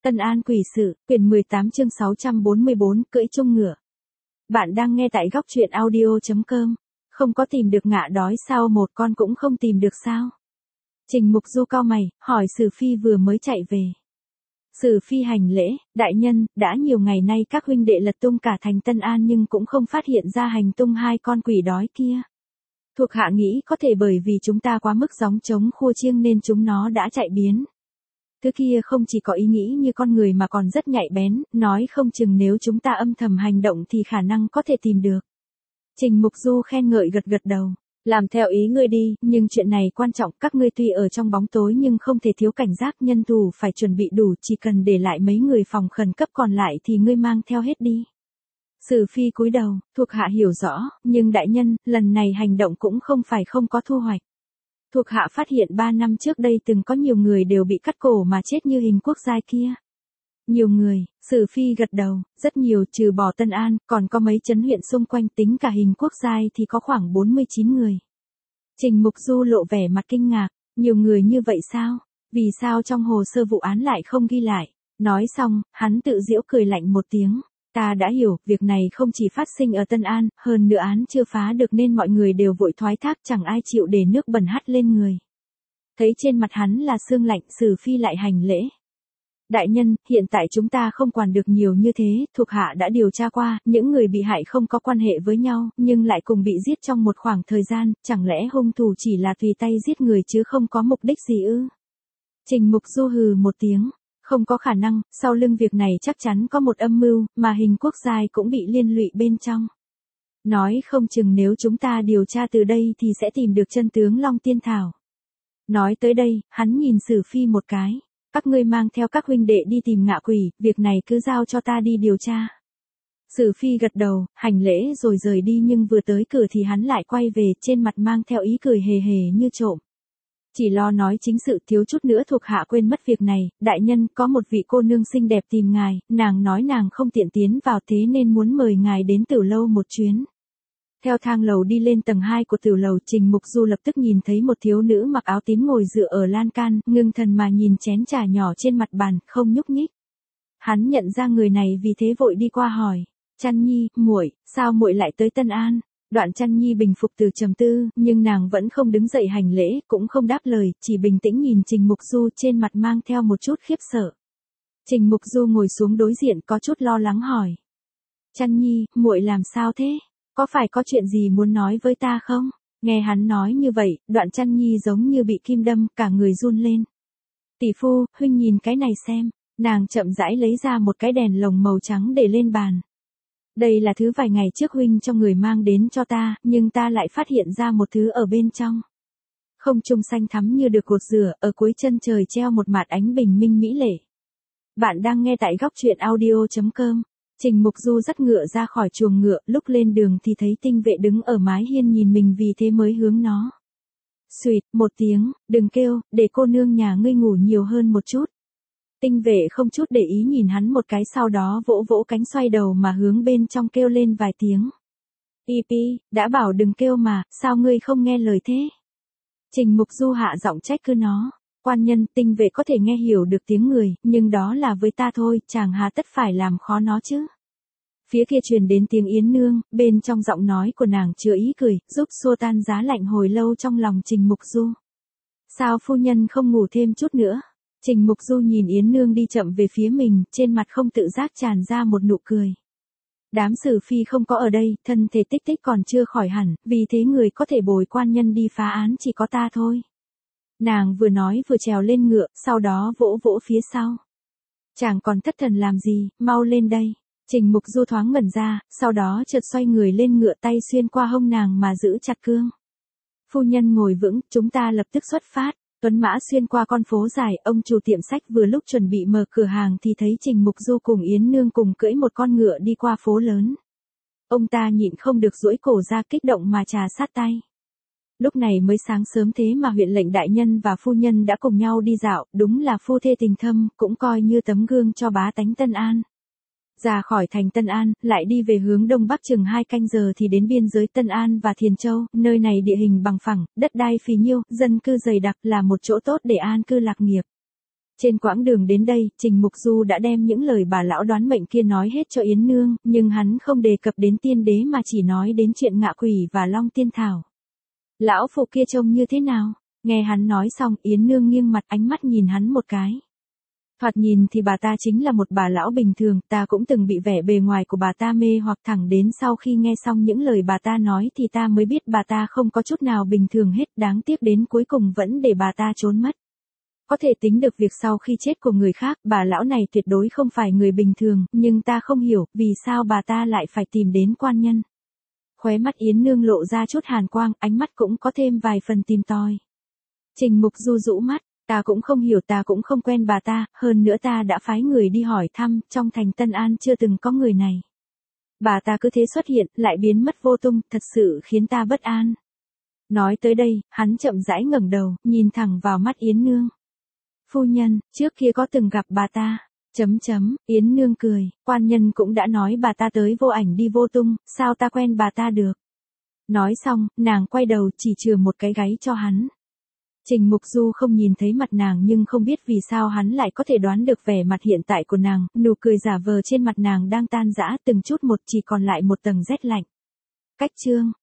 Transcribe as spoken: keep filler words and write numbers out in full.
Tân An quỷ sự, quyển mười tám chương sáu trăm bốn mươi bốn, cưỡi chung ngựa. Bạn đang nghe tại góc truyện audio chấm com. Không có tìm được ngạ đói sao, một con cũng không tìm được sao? Trình Mục Du cau mày, hỏi Sử Phi vừa mới chạy về. Sử Phi hành lễ, đại nhân, đã nhiều ngày nay các huynh đệ lật tung cả thành Tân An nhưng cũng không phát hiện ra hành tung hai con quỷ đói kia. Thuộc hạ nghĩ có thể bởi vì chúng ta quá mức gióng trống khua chiêng nên chúng nó đã chạy biến. Thứ kia không chỉ có ý nghĩ như con người mà còn rất nhạy bén, nói không chừng nếu chúng ta âm thầm hành động thì khả năng có thể tìm được. Trình Mục Du khen ngợi gật gật đầu. Làm theo ý ngươi đi, nhưng chuyện này quan trọng, các ngươi tuy ở trong bóng tối nhưng không thể thiếu cảnh giác, nhân thủ phải chuẩn bị đủ, chỉ cần để lại mấy người phòng khẩn cấp còn lại thì ngươi mang theo hết đi. Sử Phi cúi đầu, thuộc hạ hiểu rõ, nhưng đại nhân, lần này hành động cũng không phải không có thu hoạch. Thuộc hạ phát hiện ba năm trước đây từng có nhiều người đều bị cắt cổ mà chết như hình quốc giai kia. Nhiều người, Sử Phi gật đầu, rất nhiều, trừ bỏ Tân An, còn có mấy trấn huyện xung quanh, tính cả hình quốc giai thì có khoảng bốn mươi chín người. Trình Mục Du lộ vẻ mặt kinh ngạc, nhiều người như vậy sao? Vì sao trong hồ sơ vụ án lại không ghi lại? Nói xong, hắn tự giễu cười lạnh một tiếng. Ta đã hiểu, việc này không chỉ phát sinh ở Tân An, hơn nữa án chưa phá được nên mọi người đều vội thoái thác, chẳng ai chịu để nước bẩn hắt lên người. Thấy trên mặt hắn là sương lạnh, Sử Phi lại hành lễ. Đại nhân, hiện tại chúng ta không quản được nhiều như thế, thuộc hạ đã điều tra qua, những người bị hại không có quan hệ với nhau, nhưng lại cùng bị giết trong một khoảng thời gian, chẳng lẽ hung thủ chỉ là tùy tay giết người chứ không có mục đích gì ư? Trình Mục Du hừ một tiếng. Không có khả năng, sau lưng việc này chắc chắn có một âm mưu, mà hình quốc giai cũng bị liên lụy bên trong. Nói không chừng nếu chúng ta điều tra từ đây thì sẽ tìm được chân tướng Long Tiên Thảo. Nói tới đây, hắn nhìn Sử Phi một cái. Các ngươi mang theo các huynh đệ đi tìm ngạ quỷ, việc này cứ giao cho ta đi điều tra. Sử Phi gật đầu, hành lễ rồi rời đi, nhưng vừa tới cửa thì hắn lại quay về, trên mặt mang theo ý cười hề hề như trộm. Chỉ lo nói chính sự, thiếu chút nữa thuộc hạ quên mất việc này. Đại nhân, có một vị cô nương xinh đẹp tìm ngài, nàng nói nàng không tiện tiến vào thế nên muốn mời ngài đến Tiểu Lâu một chuyến. Theo thang lầu đi lên tầng hai của Tiểu Lầu, Trình Mục Du lập tức nhìn thấy một thiếu nữ mặc áo tím ngồi dựa ở lan can, ngưng thần mà nhìn chén trà nhỏ trên mặt bàn, không nhúc nhích. Hắn nhận ra người này vì thế vội đi qua hỏi, Chăn Nhi, muội, sao muội lại tới Tân An? Đoạn Chăn Nhi bình phục từ trầm tư, nhưng nàng vẫn không đứng dậy hành lễ, cũng không đáp lời, chỉ bình tĩnh nhìn Trình Mục Du, trên mặt mang theo một chút khiếp sợ. Trình Mục Du ngồi xuống đối diện, có chút lo lắng hỏi, Chăn Nhi, muội làm sao thế? Có phải có chuyện gì muốn nói với ta không? Nghe hắn nói như vậy, Đoạn Chăn Nhi giống như bị kim đâm, cả người run lên. Tỷ phu, huynh nhìn cái này xem. Nàng chậm rãi lấy ra một cái đèn lồng màu trắng để lên bàn. Đây là thứ vài ngày trước huynh cho người mang đến cho ta, nhưng ta lại phát hiện ra một thứ ở bên trong. Không trung xanh thắm như được gột rửa, ở cuối chân trời treo một mạt ánh bình minh mỹ lệ. Bạn đang nghe tại góc truyện audio chấm com. Trình Mục Du dắt ngựa ra khỏi chuồng ngựa, lúc lên đường thì thấy tinh vệ đứng ở mái hiên nhìn mình, vì thế mới hướng nó. Xuyệt, một tiếng, đừng kêu, để cô nương nhà ngươi ngủ nhiều hơn một chút. Tinh vệ không chút để ý nhìn hắn một cái, sau đó vỗ vỗ cánh xoay đầu mà hướng bên trong kêu lên vài tiếng. Y pi, đã bảo đừng kêu mà, sao ngươi không nghe lời thế? Trình Mục Du hạ giọng trách cứ nó. Quan nhân, tinh vệ có thể nghe hiểu được tiếng người, nhưng đó là với ta thôi, chàng hà tất phải làm khó nó chứ. Phía kia truyền đến tiếng Yến Nương, bên trong giọng nói của nàng chứa ý cười, giúp xua tan giá lạnh hồi lâu trong lòng Trình Mục Du. Sao phu nhân không ngủ thêm chút nữa? Trình Mục Du nhìn Yến Nương đi chậm về phía mình, trên mặt không tự giác tràn ra một nụ cười. Đám Sử Phi không có ở đây, thân thể tích tích còn chưa khỏi hẳn, vì thế người có thể bồi quan nhân đi phá án chỉ có ta thôi. Nàng vừa nói vừa trèo lên ngựa, sau đó vỗ vỗ phía sau. Chàng còn thất thần làm gì, mau lên đây. Trình Mục Du thoáng ngẩn ra, sau đó chợt xoay người lên ngựa, tay xuyên qua hông nàng mà giữ chặt cương. Phu nhân ngồi vững, chúng ta lập tức xuất phát. Tuấn mã xuyên qua con phố dài, ông chủ tiệm sách vừa lúc chuẩn bị mở cửa hàng thì thấy Trình Mục Du cùng Yến Nương cùng cưỡi một con ngựa đi qua phố lớn. Ông ta nhịn không được duỗi cổ ra, kích động mà trà sát tay. Lúc này mới sáng sớm thế mà huyện lệnh đại nhân và phu nhân đã cùng nhau đi dạo, đúng là phu thê tình thâm, cũng coi như tấm gương cho bá tánh Tân An. Ra khỏi thành Tân An, lại đi về hướng đông bắc chừng hai canh giờ thì đến biên giới Tân An và Thiền Châu, nơi này địa hình bằng phẳng, đất đai phì nhiêu, dân cư dày đặc, là một chỗ tốt để an cư lạc nghiệp. Trên quãng đường đến đây, Trình Mục Du đã đem những lời bà lão đoán mệnh kia nói hết cho Yến Nương, nhưng hắn không đề cập đến tiên đế mà chỉ nói đến chuyện ngạ quỷ và long tiên thảo. Lão phụ kia trông như thế nào? Nghe hắn nói xong, Yến Nương nghiêng mặt ánh mắt nhìn hắn một cái. Thoạt nhìn thì bà ta chính là một bà lão bình thường, ta cũng từng bị vẻ bề ngoài của bà ta mê hoặc, thẳng đến sau khi nghe xong những lời bà ta nói thì ta mới biết bà ta không có chút nào bình thường hết, đáng tiếc đến cuối cùng vẫn để bà ta trốn mất. Có thể tính được việc sau khi chết của người khác, bà lão này tuyệt đối không phải người bình thường, nhưng ta không hiểu vì sao bà ta lại phải tìm đến quan nhân. Khóe mắt Yến Nương lộ ra chút hàn quang, ánh mắt cũng có thêm vài phần tìm tòi. Trình Mục Du rũ mắt, ta cũng không hiểu, ta cũng không quen bà ta, hơn nữa ta đã phái người đi hỏi thăm, trong thành Tân An chưa từng có người này. Bà ta cứ thế xuất hiện, lại biến mất vô tung, thật sự khiến ta bất an. Nói tới đây, hắn chậm rãi ngẩng đầu, nhìn thẳng vào mắt Yến Nương. Phu nhân, trước kia có từng gặp bà ta. Chấm chấm, Yến Nương cười, quan nhân cũng đã nói bà ta tới vô ảnh đi vô tung, sao ta quen bà ta được. Nói xong, nàng quay đầu chỉ chừa một cái gáy cho hắn. Trình Mục Du không nhìn thấy mặt nàng nhưng không biết vì sao hắn lại có thể đoán được vẻ mặt hiện tại của nàng, nụ cười giả vờ trên mặt nàng đang tan rã từng chút một, chỉ còn lại một tầng rét lạnh. Cách chương